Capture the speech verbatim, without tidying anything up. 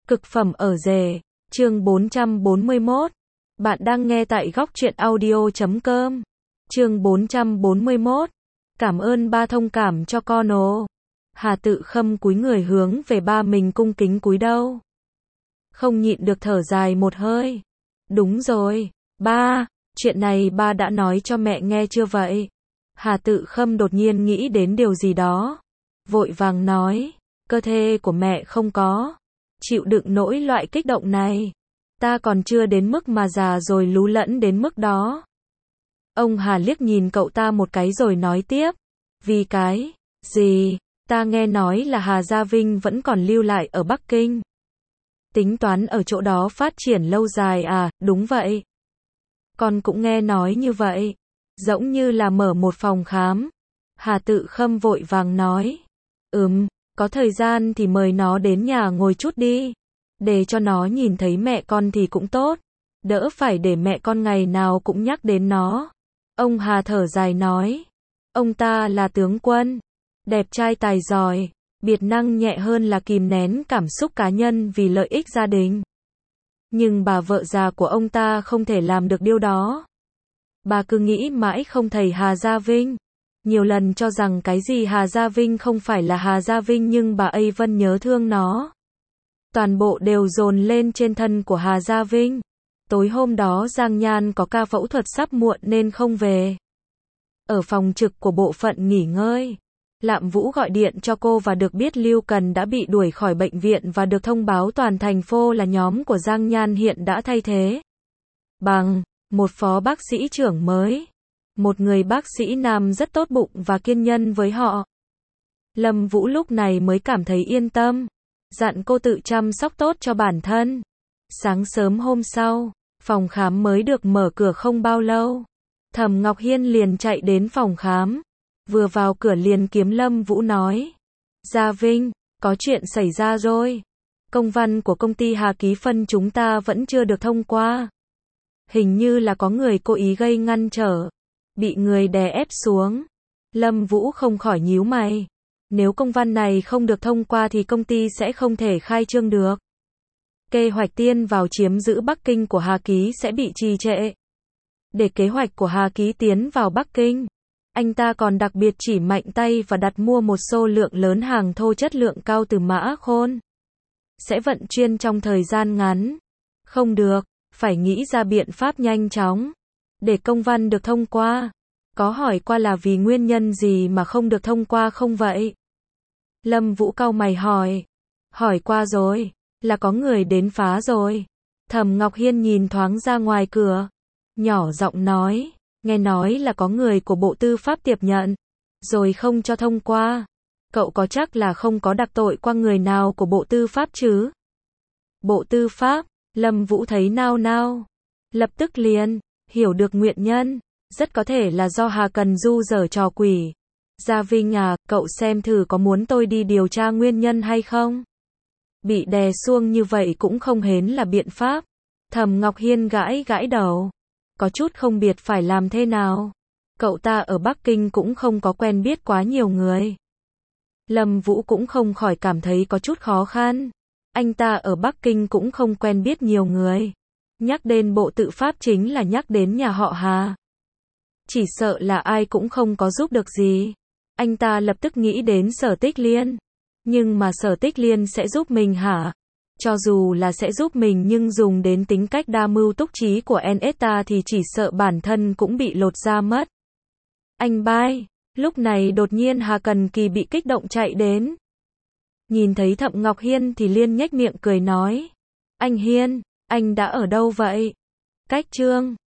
Cực phẩm ở rể, chương bốn trăm bốn mươi mốt. Bạn đang nghe tại góc truyện audio chấm com. Chương bốn trăm bốn mươi mốt. Cảm ơn ba thông cảm cho con ồ. Hà Tự Khâm cúi người hướng về ba mình cung kính cúi đầu. Không nhịn được thở dài một hơi. Đúng rồi, ba, chuyện này ba đã nói cho mẹ nghe chưa vậy? Hà Tự Khâm đột nhiên nghĩ đến điều gì đó. Vội vàng nói, cơ thể của mẹ không có chịu đựng nỗi loại kích động này. Ta còn chưa đến mức mà già rồi lú lẫn đến mức đó. Ông Hà liếc nhìn cậu ta một cái rồi nói tiếp. Vì cái gì? Ta nghe nói là Hà Gia Vinh vẫn còn lưu lại ở Bắc Kinh. Tính toán ở chỗ đó phát triển lâu dài à? Đúng vậy. Con cũng nghe nói như vậy. Giống như là mở một phòng khám. Hà Tự Khâm vội vàng nói. Ừm, có thời gian thì mời nó đến nhà ngồi chút đi. Để cho nó nhìn thấy mẹ con thì cũng tốt. Đỡ phải để mẹ con ngày nào cũng nhắc đến nó. Ông Hà thở dài nói. Ông ta là tướng quân. Đẹp trai tài giỏi. Biệt năng nhẹ hơn là kìm nén cảm xúc cá nhân vì lợi ích gia đình. Nhưng bà vợ già của ông ta không thể làm được điều đó. Bà cứ nghĩ mãi không thầy Hà Gia Vinh. Nhiều lần cho rằng cái gì Hà Gia Vinh không phải là Hà Gia Vinh nhưng bà ấy vẫn nhớ thương nó. Toàn bộ đều dồn lên trên thân của Hà Gia Vinh. Tối hôm đó Giang Nhan có ca phẫu thuật sắp muộn nên không về. Ở phòng trực của bộ phận nghỉ ngơi, Lạm Vũ gọi điện cho cô và được biết Lưu Cần đã bị đuổi khỏi bệnh viện và được thông báo toàn thành phố là nhóm của Giang Nhan hiện đã thay thế bằng một phó bác sĩ trưởng mới. Một người bác sĩ nam rất tốt bụng và kiên nhẫn với họ. Lâm Vũ lúc này mới cảm thấy yên tâm. Dặn cô tự chăm sóc tốt cho bản thân. Sáng sớm hôm sau, phòng khám mới được mở cửa không bao lâu. Thẩm Ngọc Hiên liền chạy đến phòng khám. Vừa vào cửa liền kiếm Lâm Vũ nói. Gia Vinh, có chuyện xảy ra rồi. Công văn của công ty Hà Ký Phân chúng ta vẫn chưa được thông qua. Hình như là có người cố ý gây ngăn trở. Bị người đè ép xuống. Lâm Vũ không khỏi nhíu mày. Nếu công văn này không được thông qua thì công ty sẽ không thể khai trương được. Kế hoạch tiên vào chiếm giữ Bắc Kinh của Hà Ký sẽ bị trì trệ. Để kế hoạch của Hà Ký tiến vào Bắc Kinh, anh ta còn đặc biệt chỉ mạnh tay và đặt mua một số lượng lớn hàng thô chất lượng cao từ Mã Khôn. Sẽ vận chuyển trong thời gian ngắn. Không được, phải nghĩ ra biện pháp nhanh chóng. Để công văn được thông qua. Có hỏi qua là vì nguyên nhân gì mà không được thông qua không vậy? Lâm Vũ cau mày hỏi. Hỏi qua rồi, là có người đến phá rồi. Thẩm Ngọc Hiên nhìn thoáng ra ngoài cửa. Nhỏ giọng nói, nghe nói là có người của Bộ Tư pháp tiếp nhận. Rồi không cho thông qua. Cậu có chắc là không có đặc tội qua người nào của Bộ Tư pháp chứ? Bộ Tư pháp, Lâm Vũ thấy nao nao. Lập tức liền hiểu được nguyên nhân, rất có thể là do Hà Cần Du giở trò quỷ. Gia Vinh à, cậu xem thử có muốn tôi đi điều tra nguyên nhân hay không? Bị đè xuông như vậy cũng không hến là biện pháp. Thẩm Ngọc Hiên gãi gãi đầu. Có chút không biết phải làm thế nào. Cậu ta ở Bắc Kinh cũng không có quen biết quá nhiều người. Lâm Vũ cũng không khỏi cảm thấy có chút khó khăn. Anh ta ở Bắc Kinh cũng không quen biết nhiều người. Nhắc đến Bộ Tư pháp chính là nhắc đến nhà họ Hà. Chỉ sợ là ai cũng không có giúp được gì. Anh ta lập tức nghĩ đến Sở Tích Liên. Nhưng mà Sở Tích Liên sẽ giúp mình hả? Cho dù là sẽ giúp mình nhưng dùng đến tính cách đa mưu túc trí của Nesta thì chỉ sợ bản thân cũng bị lột da mất. Anh bai, lúc này đột nhiên Hà Cần Kỳ bị kích động chạy đến. Nhìn thấy Thẩm Ngọc Hiên thì liên nhếch miệng cười nói. Anh Hiên, anh đã ở đâu vậy? Cách chương